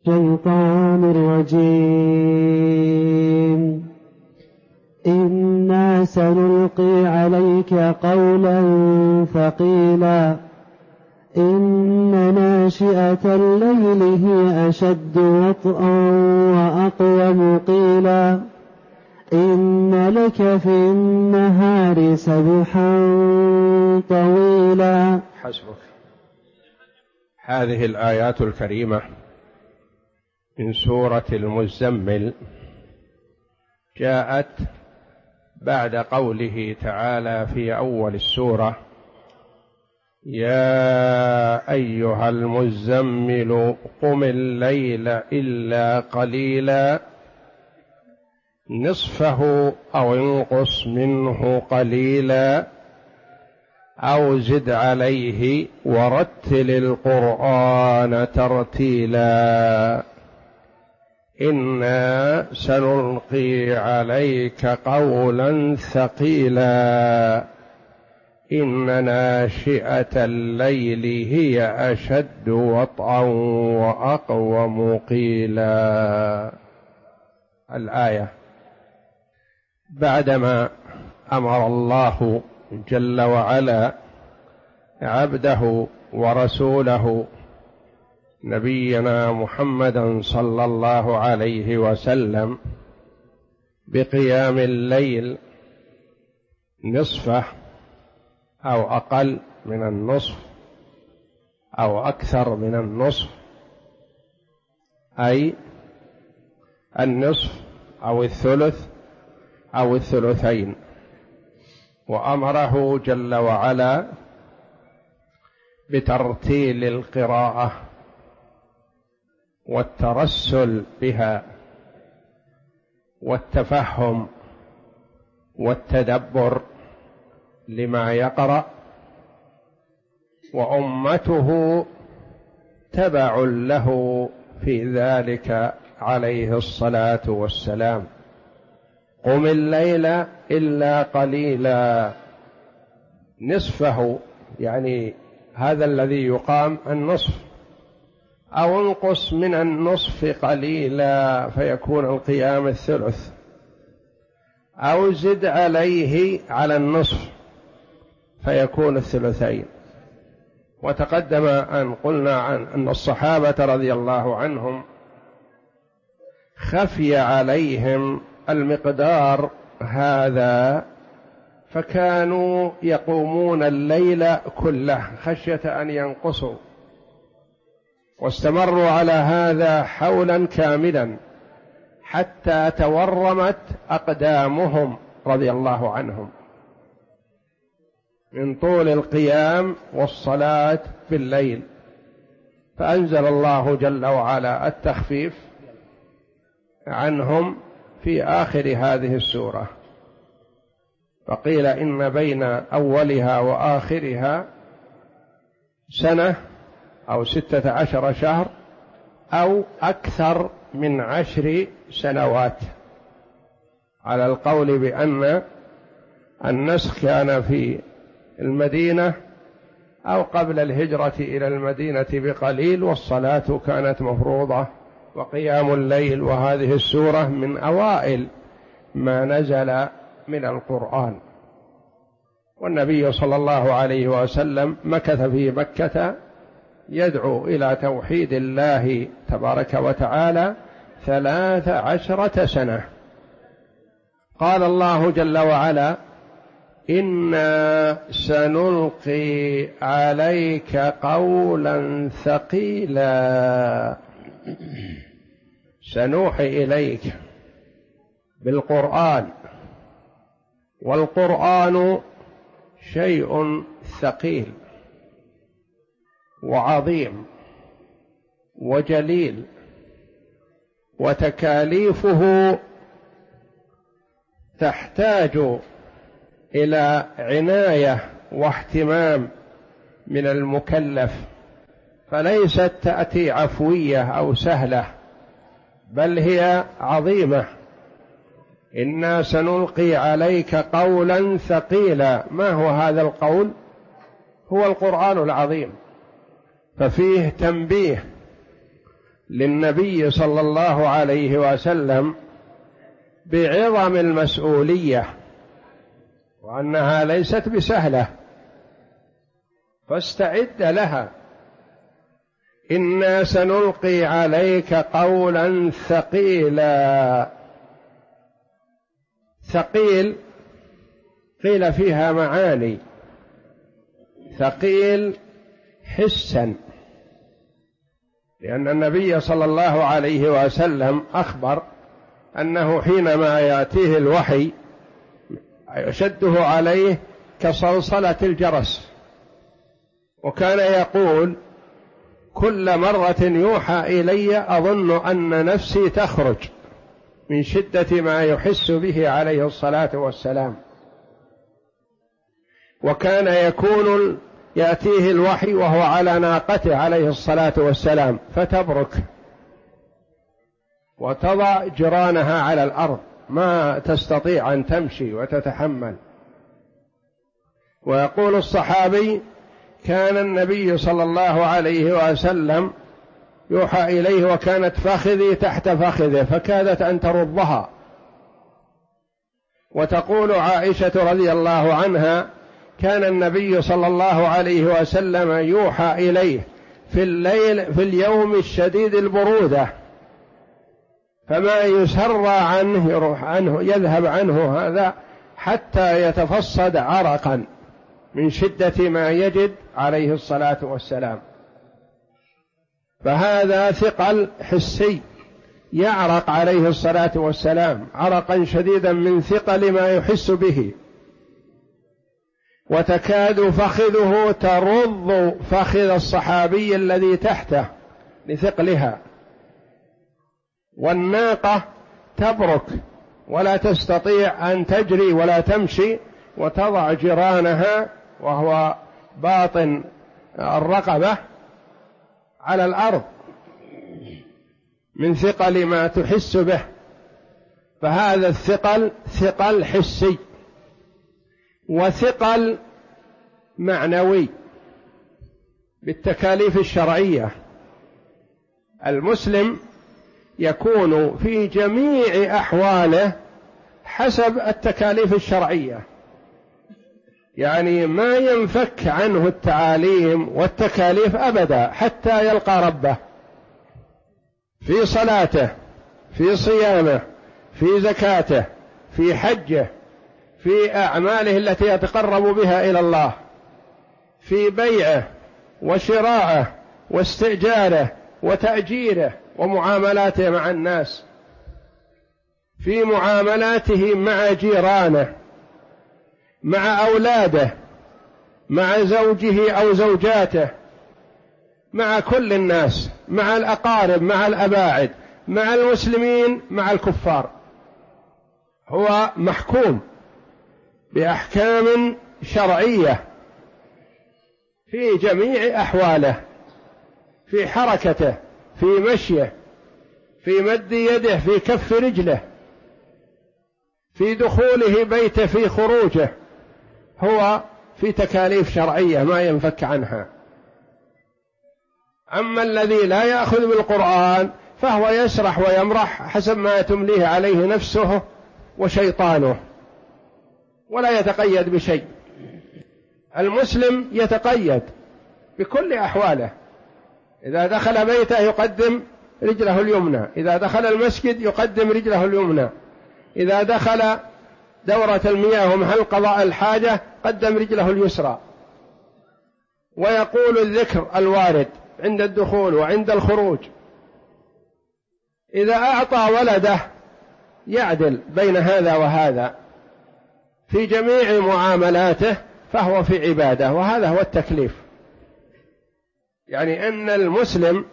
الشيطان الرجيم. إنا سنلقي عليك قولا ثقيلا إن ناشئة الليل هي أشد وطئا وأقوم قيلا إن لك في النهار سبحا طويلا. حسبك. هذه الآيات الكريمة من سورة المزمل جاءت بعد قوله تعالى في أول السورة: يا أيها المزمل قم الليل إلا قليلا نصفه أو انقص منه قليلا أو زد عليه ورتل القرآن ترتيلا إنا سنلقي عليك قولا ثقيلا إن ناشئة الليل هي أشد وطئا وأقوم قيلا. الآية بعدما أمر الله جل وعلا عبده ورسوله نبينا محمدا صلى الله عليه وسلم بقيام الليل نصفه أو أقل من النصف أو أكثر من النصف، أي النصف أو الثلث أو الثلثين، وأمره جل وعلا بترتيل القراءة والترسل بها والتفهم والتدبر لما يقرأ، وأمته تبع له في ذلك عليه الصلاة والسلام. قم الليل إلا قليلا نصفه، يعني هذا الذي يقام النصف، أو انقص من النصف قليلا فيكون القيام الثلث، أو زد عليه على النصف فيكون الثلثين. وتقدم أن قلنا عن أن الصحابة رضي الله عنهم خفي عليهم المقدار هذا فكانوا يقومون الليل كله خشية أن ينقصوا، واستمروا على هذا حولا كاملا حتى تورمت أقدامهم رضي الله عنهم من طول القيام والصلاة بالليل، فأنزل الله جل وعلا التخفيف عنهم في آخر هذه السورة، فقيل إن بين أولها وآخرها سنة أو 16 شهر أو أكثر من 10 سنوات، على القول بأن النسخ كان في المدينة أو قبل الهجرة إلى المدينة بقليل، والصلاة كانت مفروضة وقيام الليل وهذه السورة من أوائل ما نزل من القرآن. والنبي صلى الله عليه وسلم مكث في مكة يدعو إلى توحيد الله تبارك وتعالى 13 سنة. قال الله جل وعلا: إنا سنلقي عليك قولا ثقيلا. سنوحي إليك بالقرآن، والقرآن شيء ثقيل وعظيم وجليل، وتكاليفه تحتاج إلى عناية واهتمام من المكلف، فليست تأتي عفوية أو سهلة، بل هي عظيمة. إنا سنلقي عليك قولا ثقيلا. ما هو هذا القول؟ هو القرآن العظيم، ففيه تنبيه للنبي صلى الله عليه وسلم بعظم المسؤولية وأنها ليست بسهلة، فاستعد لها. إنا سنلقي عليك قولا ثقيلا. ثقيل قيل فيها معاني: ثقيل حسا، لأن النبي صلى الله عليه وسلم أخبر أنه حينما يأتيه الوحي يشده عليه كصلصلة الجرس، وكان يقول: كل مرة يوحى إلي أظن أن نفسي تخرج من شدة ما يحس به عليه الصلاة والسلام. وكان يكون يأتيه الوحي وهو على ناقته عليه الصلاة والسلام فتبرك وتضع جرانها على الأرض، ما تستطيع أن تمشي وتتحمل. ويقول الصحابي: كان النبي صلى الله عليه وسلم يوحى إليه وكانت فخذي تحت فخذه فكادت أن ترضها. وتقول عائشة رضي الله عنها: كان النبي صلى الله عليه وسلم يوحى إليه في الليل في اليوم الشديد البرودة، فما يسرى عنه يروح عنه يذهب عنه هذا حتى يتفصد عرقا من شدة ما يجد عليه الصلاة والسلام. فهذا ثقل حسي، يعرق عليه الصلاة والسلام عرقا شديدا من ثقل ما يحس به، وتكاد فخذه ترض فخذ الصحابي الذي تحته لثقلها، والناقة تبرك ولا تستطيع أن تجري ولا تمشي، وتضع جرانها وهو باطن الرقبة على الأرض من ثقل ما تحس به. فهذا الثقل ثقل حسي وثقل معنوي بالتكاليف الشرعية. المسلم يكون في جميع أحواله حسب التكاليف الشرعية، يعني ما ينفك عنه التعاليم والتكاليف أبدا حتى يلقى ربه، في صلاته، في صيامه، في زكاته، في حجه، في أعماله التي يتقرب بها إلى الله، في بيعه وشراءه واستئجاره وتأجيره ومعاملاته مع الناس، في معاملاته مع جيرانه، مع أولاده، مع زوجه أو زوجاته، مع كل الناس، مع الأقارب، مع الأباعد، مع المسلمين، مع الكفار. هو محكوم بأحكام شرعية في جميع أحواله، في حركته، في مشيه، في مد يده، في كف رجله، في دخوله بيته، في خروجه، هو في تكاليف شرعية ما ينفك عنها. أما الذي لا يأخذ بالقرآن فهو يسرح ويمرح حسب ما تمليه عليه نفسه وشيطانه، ولا يتقيد بشيء. المسلم يتقيد بكل أحواله، إذا دخل بيته يقدم رجله اليمنى، إذا دخل المسجد يقدم رجله اليمنى، إذا دخل دورة المياه ومحل قضاء الحاجة قدم رجله اليسرى، ويقول الذكر الوارد عند الدخول وعند الخروج. إذا أعطى ولده يعدل بين هذا وهذا في جميع معاملاته، فهو في عبادة، وهذا هو التكليف. يعني أن المسلم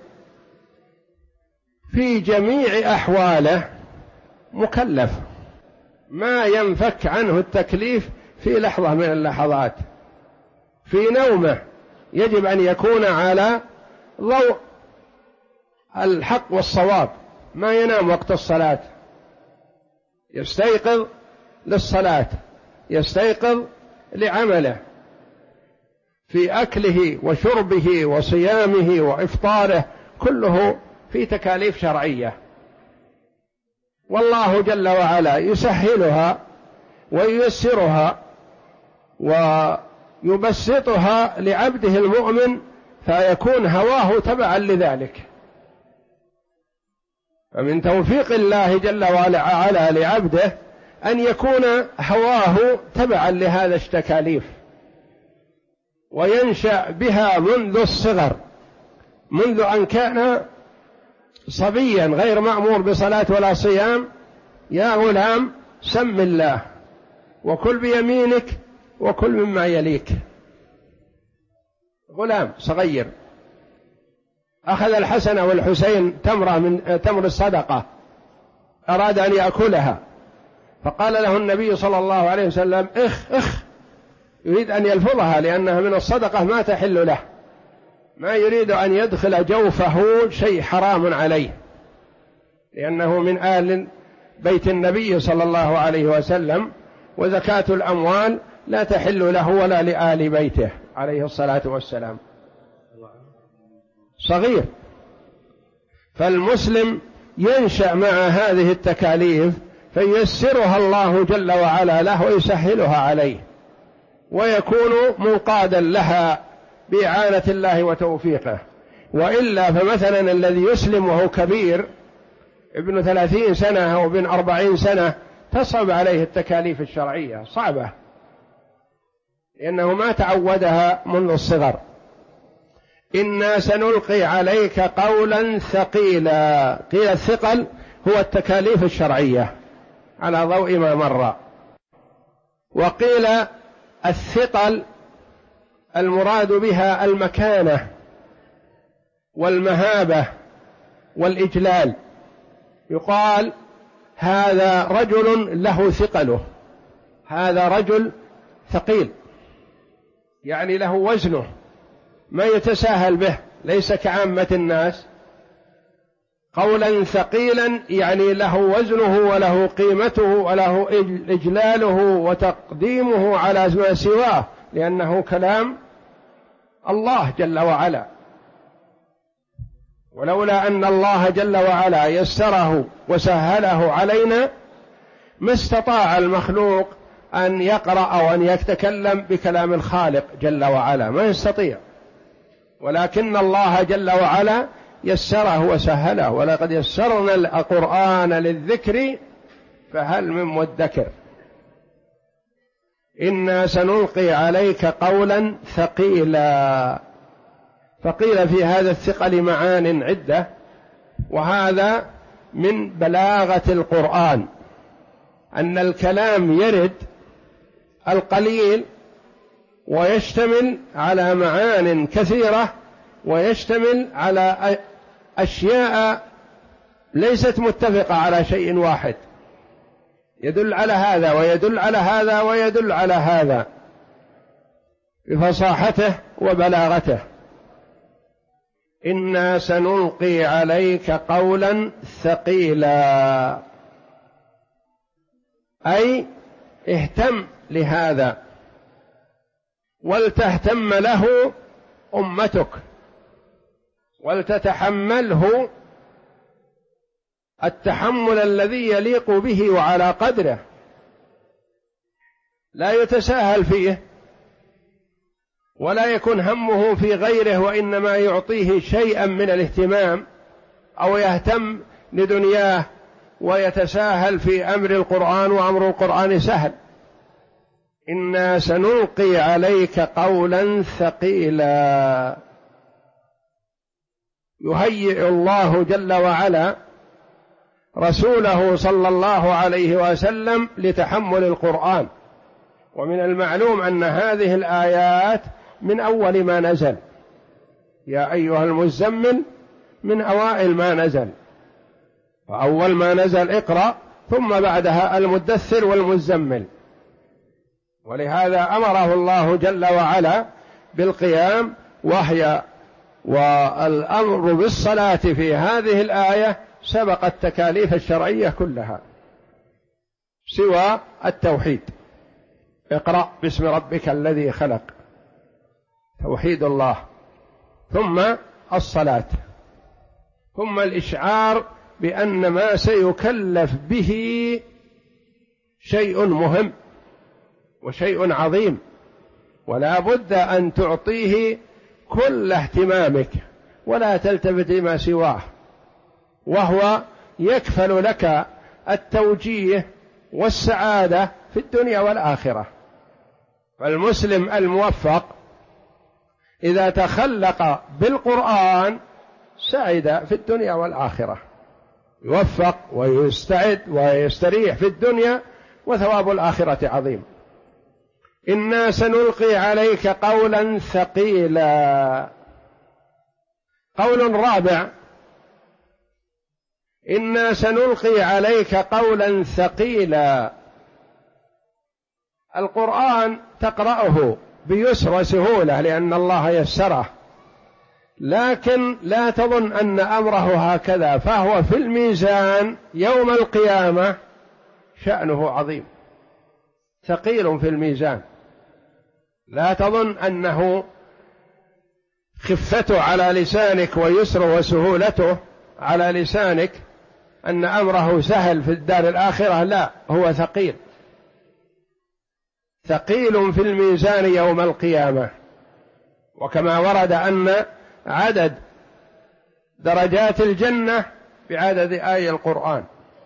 في جميع أحواله مكلف، ما ينفك عنه التكليف في لحظة من اللحظات. في نومه يجب أن يكون على ضوء الحق والصواب، ما ينام وقت الصلاة، يستيقظ للصلاة، يستيقظ لعمله، في أكله وشربه وصيامه وإفطاره كله في تكاليف شرعية، والله جل وعلا يسهلها وييسرها ويبسطها لعبده المؤمن، فيكون هواه تبعا لذلك. فمن توفيق الله جل وعلا لعبده أن يكون هواه تبعا لهذا التكاليف، وينشأ بها منذ الصغر، منذ أن كان صبيا غير مأمور بصلاة ولا صيام: يا غلام سم الله وكل بيمينك وكل مما يليك. غلام صغير أخذ الحسن والحسين تمرة من تمر الصدقة، أراد أن يأكلها، فقال له النبي صلى الله عليه وسلم: اخ، يريد أن يلفظها لأنها من الصدقة ما تحل له، ما يريد أن يدخل جوفه شيء حرام عليه، لأنه من آل بيت النبي صلى الله عليه وسلم، وزكاة الأموال لا تحل له ولا لآل بيته عليه الصلاة والسلام. صغير، فالمسلم ينشأ مع هذه التكاليف فييسرها الله جل وعلا له ويسهلها عليه، ويكون منقادا لها بإعانة الله وتوفيقه. وإلا فمثلا الذي يسلم وهو كبير ابن 30 سنة أو ابن 40 سنة تصعب عليه التكاليف الشرعية، صعبة، لأنه ما تعودها منذ الصغر. إنا سنلقي عليك قولا ثقيلا. قيل الثقل هو التكاليف الشرعية على ضوء ما مر، وقيل الثقل المراد بها المكانة والمهابة والإجلال. يقال هذا رجل له ثقله، هذا رجل ثقيل، يعني له وزنه ما يتساهل به، ليس كعامة الناس. قولا ثقيلا يعني له وزنه وله قيمته وله إجلاله وتقديمه على ما سواه، لأنه كلام الله جل وعلا. ولولا أن الله جل وعلا يسره وسهله علينا ما استطاع المخلوق أن يقرأ أو أن يتكلم بكلام الخالق جل وعلا، ما يستطيع، ولكن الله جل وعلا يسره وسهله. ولقد يسرنا القرآن للذكر فهل من مدكر. إنا سنلقي عليك قولا ثقيلا. فقيل في هذا الثقل معان عدة، وهذا من بلاغة القرآن أن الكلام يرد القليل ويشتمل على معان كثيرة، ويشتمل على أشياء ليست متفقة على شيء واحد، يدل على هذا ويدل على هذا ويدل على هذا بفصاحته وبلاغته. إنا سنلقي عليك قولا ثقيلا، أي اهتم لهذا ولتهتم له أمتك ولتتحمله التحمل الذي يليق به وعلى قدره، لا يتساهل فيه ولا يكون همه في غيره، وإنما يعطيه شيئا من الاهتمام، أو يهتم لدنياه ويتساهل في أمر القرآن، وأمر القرآن سهل. إنا سنلقي عليك قولا ثقيلا. يهيئ الله جل وعلا رسوله صلى الله عليه وسلم لتحمل القرآن. ومن المعلوم أن هذه الآيات من أول ما نزل، يا أيها المزمل من أوائل ما نزل، وأول ما نزل اقرأ، ثم بعدها المدثر والمزمل. ولهذا أمره الله جل وعلا بالقيام، وهي والأمر بالصلاة في هذه الآية سبق التكاليف الشرعية كلها سوى التوحيد. اقرأ باسم ربك الذي خلق، توحيد الله، ثم الصلاة. ثم الإشعار بأن ما سيكلف به شيء مهم وشيء عظيم، ولا بد أن تعطيه كل اهتمامك ولا تلتفت لما سواه، وهو يكفل لك التوجيه والسعادة في الدنيا والآخرة. فالمسلم الموفق إذا تخلق بالقرآن سعد في الدنيا والآخرة، يوفق ويستعد ويستريح في الدنيا، وثواب الآخرة عظيم. إنا سنلقي عليك قولا ثقيلا. قول رابع: إنا سنلقي عليك قولا ثقيلا. القرآن تقرأه بيسر وسهولة لأن الله يسره، لكن لا تظن أن أمره هكذا، فهو في الميزان يوم القيامة شأنه عظيم ثقيل في الميزان. لا تظن أنه خفته على لسانك ويسر وسهولته على لسانك أن أمره سهل في الدار الآخرة، لا، هو ثقيل ثقيل في الميزان يوم القيامة. وكما ورد أن عدد درجات الجنة بعدد آي القرآن،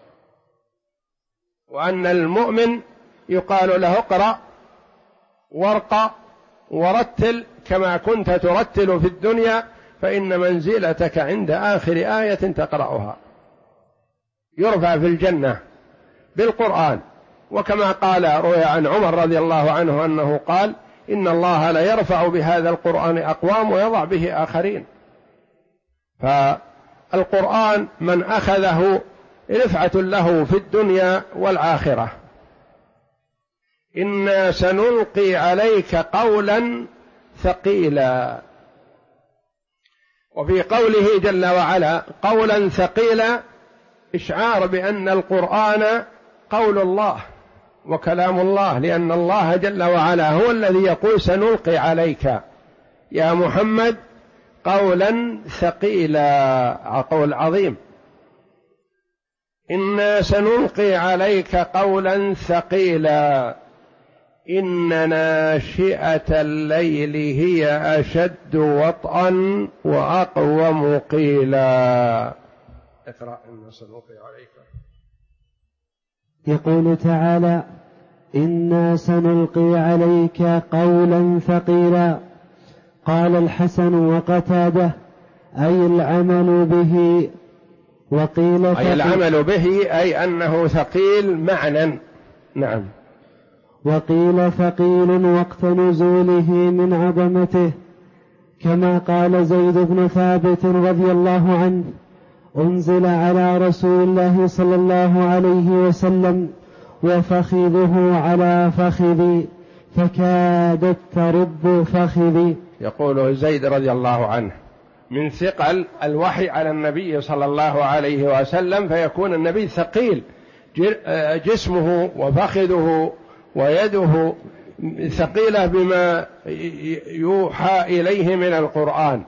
وأن المؤمن يقال له اقرأ وارقى ورتل كما كنت ترتل في الدنيا، فإن منزلتك عند آخر آية تقرأها. يرفع في الجنة بالقرآن، وكما قال روي عن عمر رضي الله عنه أنه قال: إن الله لا يرفع بهذا القرآن أقوام ويضع به آخرين. فالقرآن من أخذه رفعة له في الدنيا والآخرة. إنا سنلقي عليك قولا ثقيلا. وفي قوله جل وعلا قولا ثقيلا إشعار بأن القرآن قول الله وكلام الله، لأن الله جل وعلا هو الذي يقول: سنلقي عليك يا محمد قولا ثقيلا، قول عظيم. إنا سنلقي عليك قولا ثقيلا إن ناشئة الليل هي أشد وطئا وأقوم قيلا. اقرأ. إنا سنلقي عليك. يقول تعالى: إنا سنلقي عليك قولا ثقيلا. قال الحسن وقتاده: أي العمل به. وقيل أي العمل به أي أنه ثقيل معنى. نعم. وقيل ثقيل وقت نزوله من عظمته، كما قال زيد بن ثابت رضي الله عنه: أنزل على رسول الله صلى الله عليه وسلم وفخذه على فخذي فكادت ترب فخذي. يقول زيد رضي الله عنه: من ثقل الوحي على النبي صلى الله عليه وسلم، فيكون النبي ثقيل جسمه وفخذه ويده ثقيلة بما يوحى إليه من القرآن.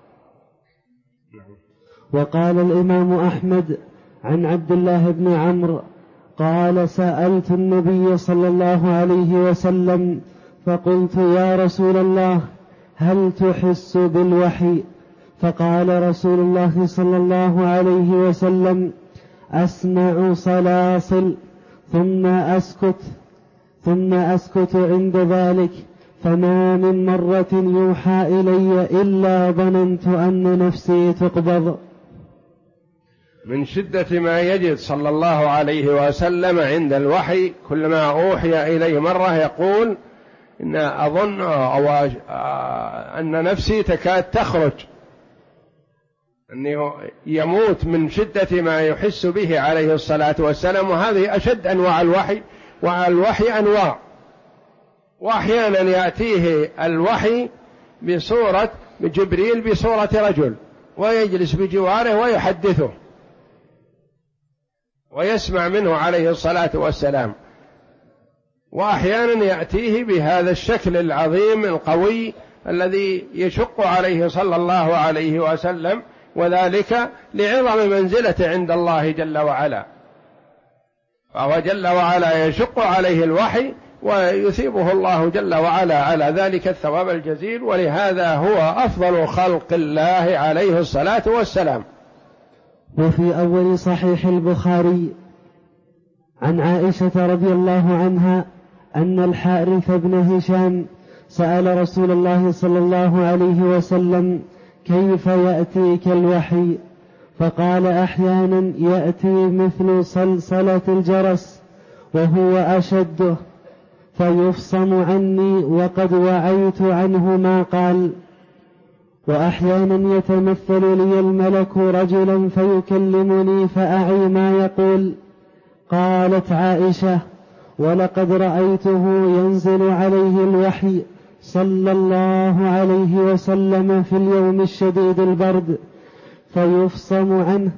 وقال الإمام أحمد عن عبد الله بن عمرو قال: سألت النبي صلى الله عليه وسلم فقلت: يا رسول الله، هل تحس بالوحي؟ فقال رسول الله صلى الله عليه وسلم: أسمع صلاصل ثم أسكت عند ذلك، فما من مرة يوحى إلي إلا ظننت أن نفسي تقبض. من شدة ما يجد صلى الله عليه وسلم عند الوحي، كلما أوحي إليه مرة يقول: إن أظن أن نفسي تكاد تخرج، أنه يموت من شدة ما يحس به عليه الصلاة والسلام. وهذه أشد أنواع الوحي، والوحي أنواع، وأحيانا يأتيه الوحي بصورة جبريل بصورة رجل ويجلس بجواره ويحدثه ويسمع منه عليه الصلاة والسلام، وأحيانا يأتيه بهذا الشكل العظيم القوي الذي يشق عليه صلى الله عليه وسلم وذلك لعظم منزلته عند الله جل وعلا، فهو جل وعلا يشق عليه الوحي ويثيبه الله جل وعلا على ذلك الثواب الجزيل، ولهذا هو أفضل خلق الله عليه الصلاة والسلام. وفي أول صحيح البخاري عن عائشة رضي الله عنها أن الحارث بن هشام سأل رسول الله صلى الله عليه وسلم: كيف يأتيك الوحي؟ فقال: أحيانا يأتي مثل صلصلة الجرس وهو أشده فيفصم عني وقد وعيت عنه ما قال، وأحيانا يتمثل لي الملك رجلا فيكلمني فأعي ما يقول. قالت عائشة: ولقد رأيته ينزل عليه الوحي صلى الله عليه وسلم في اليوم الشديد البرد فيفصم عنه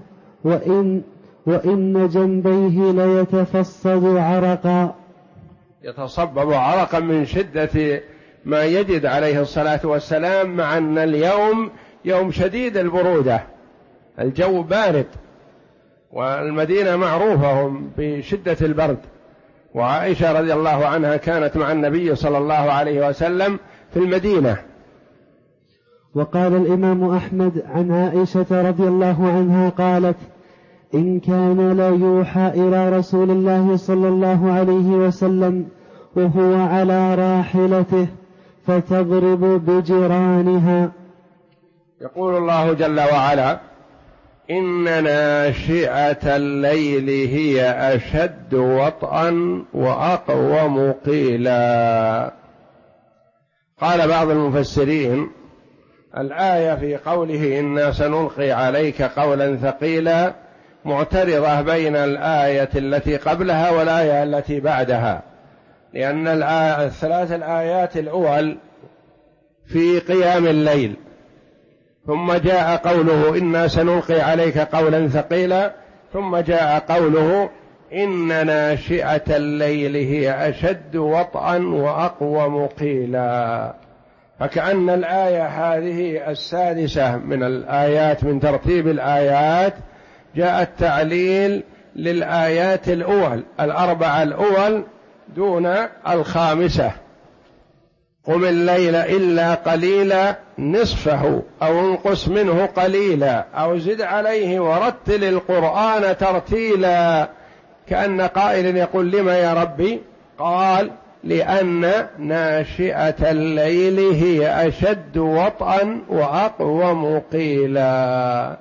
وإن جنبيه ليتفصد عرقا، يتصبب عرقا من شدة ما يجد عليه الصلاة والسلام، مع أن اليوم يوم شديد البرودة، الجو بارد، والمدينة معروفة بشدة البرد. وعائشة رضي الله عنها كانت مع النبي صلى الله عليه وسلم في المدينة. وقال الإمام أحمد عن عائشة رضي الله عنها قالت: إن كان لا يوحى إلى رسول الله صلى الله عليه وسلم وهو على راحلته فتضرب بجرانها. يقول الله جل وعلا: إن ناشئة الليل هي أشد وطئا وأقوم قيلا. قال بعض المفسرين: الآية في قوله إنا سنلقي عليك قولا ثقيلا معترضة بين الآية التي قبلها والآية التي بعدها، لأن الثلاث الآيات الأول في قيام الليل، ثم جاء قوله إنا سنلقي عليك قولا ثقيلا، ثم جاء قوله إن ناشئة الليل هي أشد وطئا وأقوم قيلا. فكأن الآية هذه السادسة من الآيات من ترتيب الآيات جاء التعليل للآيات الأول الأربعة الأول دون الخامسة: قم الليل إلا قليلا نصفه أو انقص منه قليلا أو زد عليه ورتل القرآن ترتيلا. كأن قائل يقول: لما يا ربي؟ قال: لأن ناشئة الليل هي أشد وطئا وأقوم قيلا.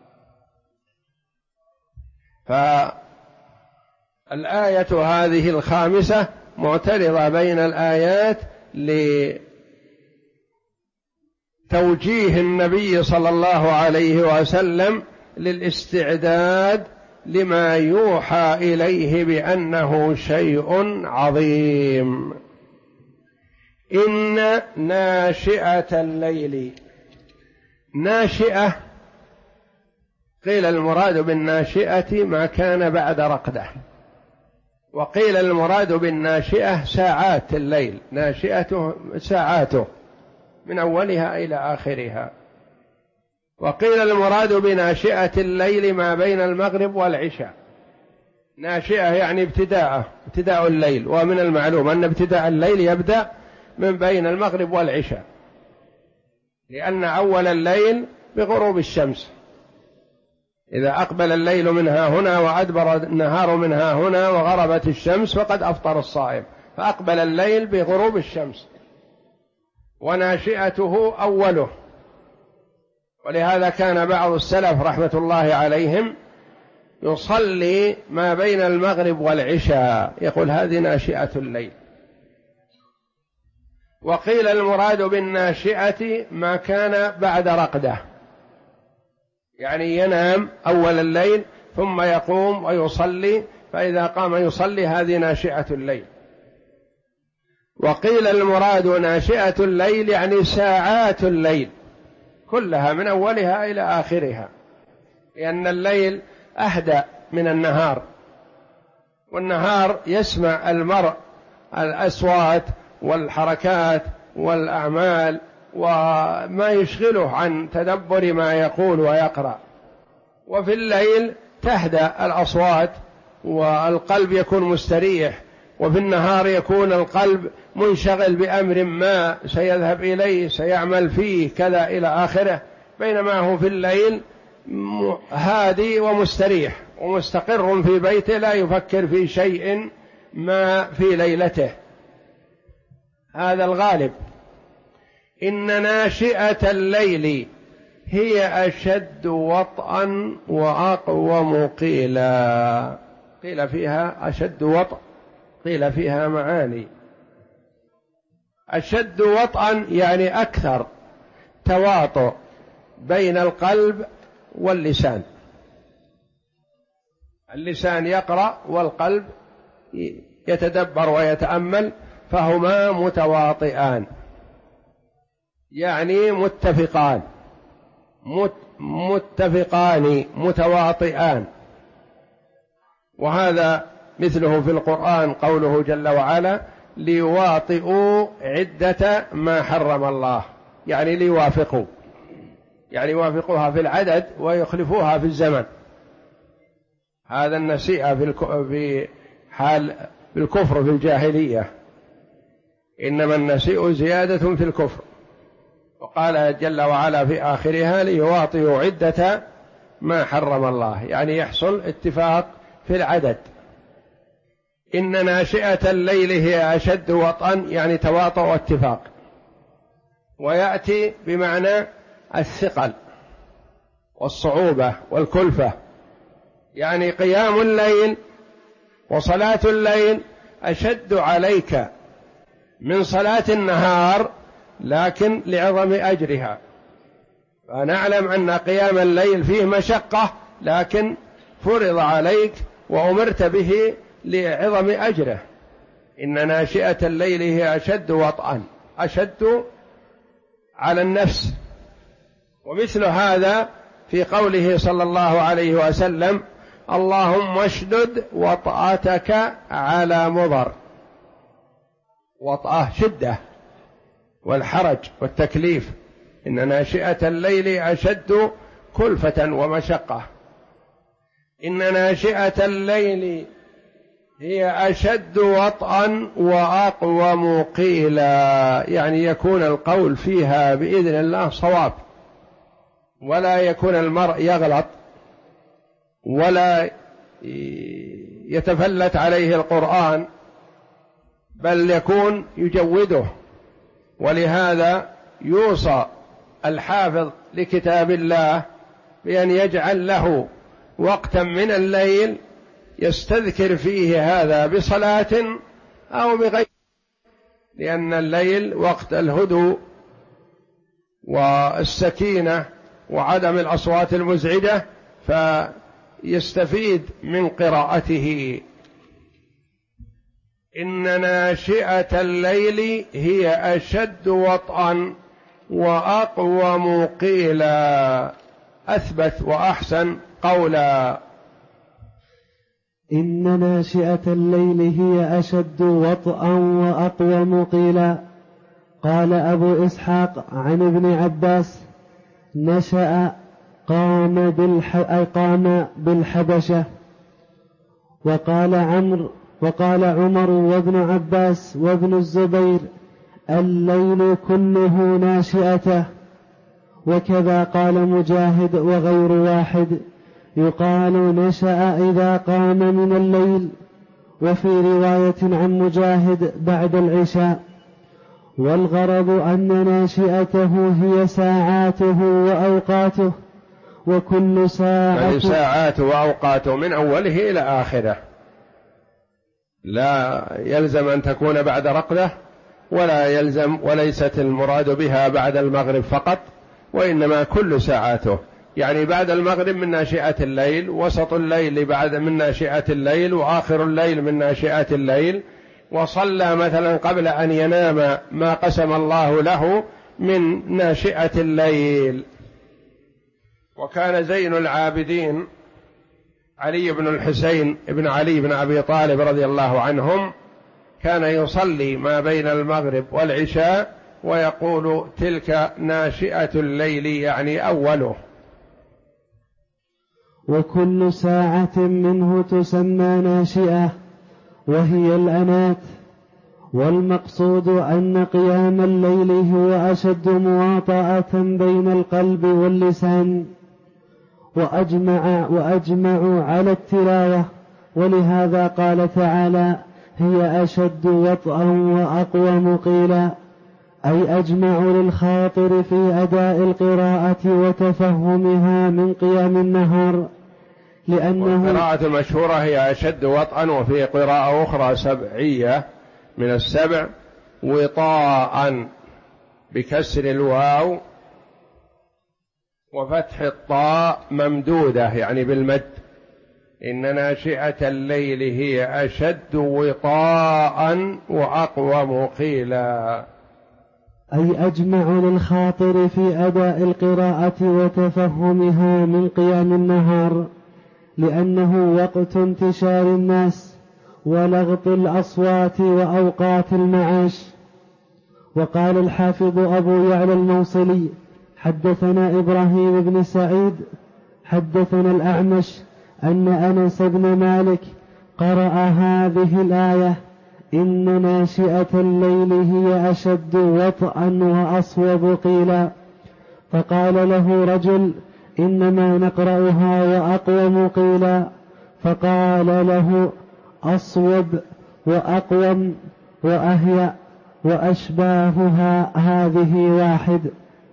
فالآية هذه الخامسة معترضة بين الآيات لتوجيه النبي صلى الله عليه وسلم للاستعداد لما يوحى إليه بأنه شيء عظيم. إن ناشئة الليل، ناشئة قيل المراد بالناشئة ما كان بعد رقدة، وقيل المراد بالناشئة ساعات الليل، ناشئته ساعاته من أولها إلى آخرها. وقيل المراد بناشئة الليل ما بين المغرب والعشاء. ناشئة يعني ابتداء الليل، ومن المعلوم أن ابتداء الليل يبدأ من بين المغرب والعشاء، لأن أول الليل بغروب الشمس، إذا أقبل الليل منها هنا وأدبر النهار منها هنا وغربت الشمس فقد أفطر الصائم، فأقبل الليل بغروب الشمس، وناشئته أوله. ولهذا كان بعض السلف رحمة الله عليهم يصلي ما بين المغرب والعشاء، يقول هذه ناشئة الليل. وقيل المراد بالناشئة ما كان بعد رقدة، يعني ينام أول الليل ثم يقوم ويصلي، فإذا قام يصلي هذه ناشئة الليل. وقيل المراد ناشئة الليل يعني ساعات الليل كلها من أولها إلى آخرها، لأن الليل أهدأ من النهار، والنهار يسمع المرء الأصوات والحركات والأعمال وما يشغله عن تدبر ما يقول ويقرأ. وفي الليل تهدأ الأصوات والقلب يكون مستريح، وفي النهار يكون القلب منشغل بأمر ما سيذهب إليه سيعمل فيه كذا إلى آخره، بينما هو في الليل هادي ومستريح ومستقر في بيته لا يفكر في شيء ما في ليلته. هذا الغالب. إن ناشئة الليل هي أشد وطئا وأقوم قيلا. قيل فيها أشد وطئ، قيل فيها معاني. أشد وطئا يعني أكثر تواطؤ بين القلب واللسان. اللسان يقرأ والقلب يتدبر ويتأمل، فهما متواطئان يعني متفقان متواطئان. وهذا مثله في القرآن قوله جل وعلا: ليواطئوا عدة ما حرم الله، يعني ليوافقوا، يعني يوافقوها في العدد ويخلفوها في الزمن. هذا النسيئة في حال بالكفر في الجاهلية، إنما النسيء زيادة في الكفر. وقال جل وعلا في آخرها: ليواطئوا عدة ما حرم الله، يعني يحصل اتفاق في العدد. إن ناشئة الليل هي أشد وطئا يعني تواطؤ واتفاق. ويأتي بمعنى الثقل والصعوبة والكلفة، يعني قيام الليل وصلاة الليل أشد عليك من صلاة النهار، لكن لعظم أجرها. فنعلم أن قيام الليل فيه مشقة، لكن فرض عليك وأمرت به لعظم أجره. إن ناشئة الليل هي أشد وطئا، أشد على النفس. ومثل هذا في قوله صلى الله عليه وسلم: اللهم اشدد وطأتك على مضر. وطأة شدة والحرج والتكليف. إن ناشئة الليل أشد كلفة ومشقة. إن ناشئة الليل هي أشد وطئا وأقوم قيلا، يعني يكون القول فيها بإذن الله صواب، ولا يكون المرء يغلط ولا يتفلت عليه القرآن، بل يكون يجوده. ولهذا يوصى الحافظ لكتاب الله بأن يجعل له وقتا من الليل يستذكر فيه هذا بصلاة أو بغير، لأن الليل وقت الهدوء والسكينة وعدم الأصوات المزعجة، فيستفيد من قراءته. إن ناشئة الليل هي أشد وطئا وأقوم قيلا، أثبت وأحسن قولا. إن ناشئة الليل هي أشد وطئا وأقوم قيلا. قال أبو إسحاق عن ابن عباس: نشأ قام بالحبشة. وقال عمر وابن عباس وابن الزبير: الليل كله ناشئته. وكذا قال مجاهد وغير واحد: يقال نشأ إذا قام من الليل. وفي رواية عن مجاهد بعد العشاء. والغرض أن ناشئته هي ساعاته وأوقاته، وكل ساعة يعني ساعاته وأوقاته من أوله إلى آخره، لا يلزم أن تكون بعد رقدة، ولا يلزم، وليست المراد بها بعد المغرب فقط، وإنما كل ساعاته. يعني بعد المغرب من ناشئة الليل، وسط الليل بعد من ناشئة الليل، وآخر الليل من ناشئة الليل. وصلى مثلا قبل أن ينام ما قسم الله له من ناشئة الليل. وكان زين العابدين علي بن الحسين بن علي بن أبي طالب رضي الله عنهم كان يصلي ما بين المغرب والعشاء ويقول تلك ناشئة الليل يعني أوله. وكل ساعة منه تسمى ناشئة وهي الأنات. والمقصود أن قيام الليل هو أشد مواطأة بين القلب واللسان، وأجمع على التلاوة، ولهذا قال تعالى: هي أشد وطئا وأقوم قيلا، أي أجمع للخاطر في أداء القراءة وتفهمها من قيام النهار، لأنه والقراءة المشهورة هي أشد وطئا، وفي قراءة أخرى سبعية من السبع وطاء بكسر الواو وفتح الطاء ممدودة يعني بالمد. إن ناشئة الليل هي أشد وطاء وأقوم قيلا، أي أجمع للخاطر في أداء القراءة وتفهمها من قيام النهار، لأنه وقت انتشار الناس ولغط الأصوات وأوقات المعاش. وقال الحافظ أبو يعلى الموصلي: حدثنا إبراهيم بن سعيد حدثنا الأعمش أن أنس بن مالك قرأ هذه الآية: إن ناشئة الليل هي أشد وطئا وأصوب قيلا. فقال له رجل: إنما نقرأها وأقوم قيلا. فقال له: أصوب وأقوم وأهيأ وأشباهها هذه واحد.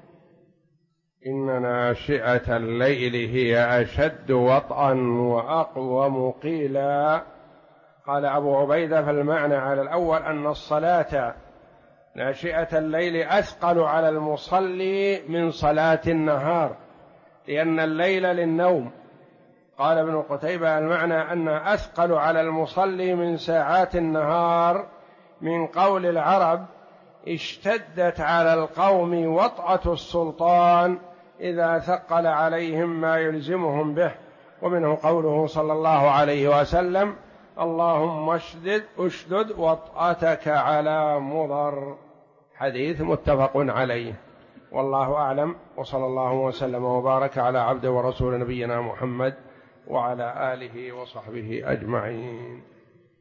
إن ناشئة الليل هي أشد وطئا وأقوم قيلا. قال أبو عبيدة: فالمعنى على الأول أن الصلاة ناشئة الليل أثقل على المصلي من صلاة النهار، لأن الليل للنوم. قال ابن قتيبة: المعنى أن أثقل على المصلي من ساعات النهار، من قول العرب: اشتدت على القوم وطأة السلطان إذا ثقل عليهم ما يلزمهم به. ومنه قوله صلى الله عليه وسلم: اللهم اشدد وطأتك على مضر. حديث متفق عليه. والله أعلم، وصلى الله وسلم وبارك على عبد ورسول نبينا محمد وعلى آله وصحبه أجمعين.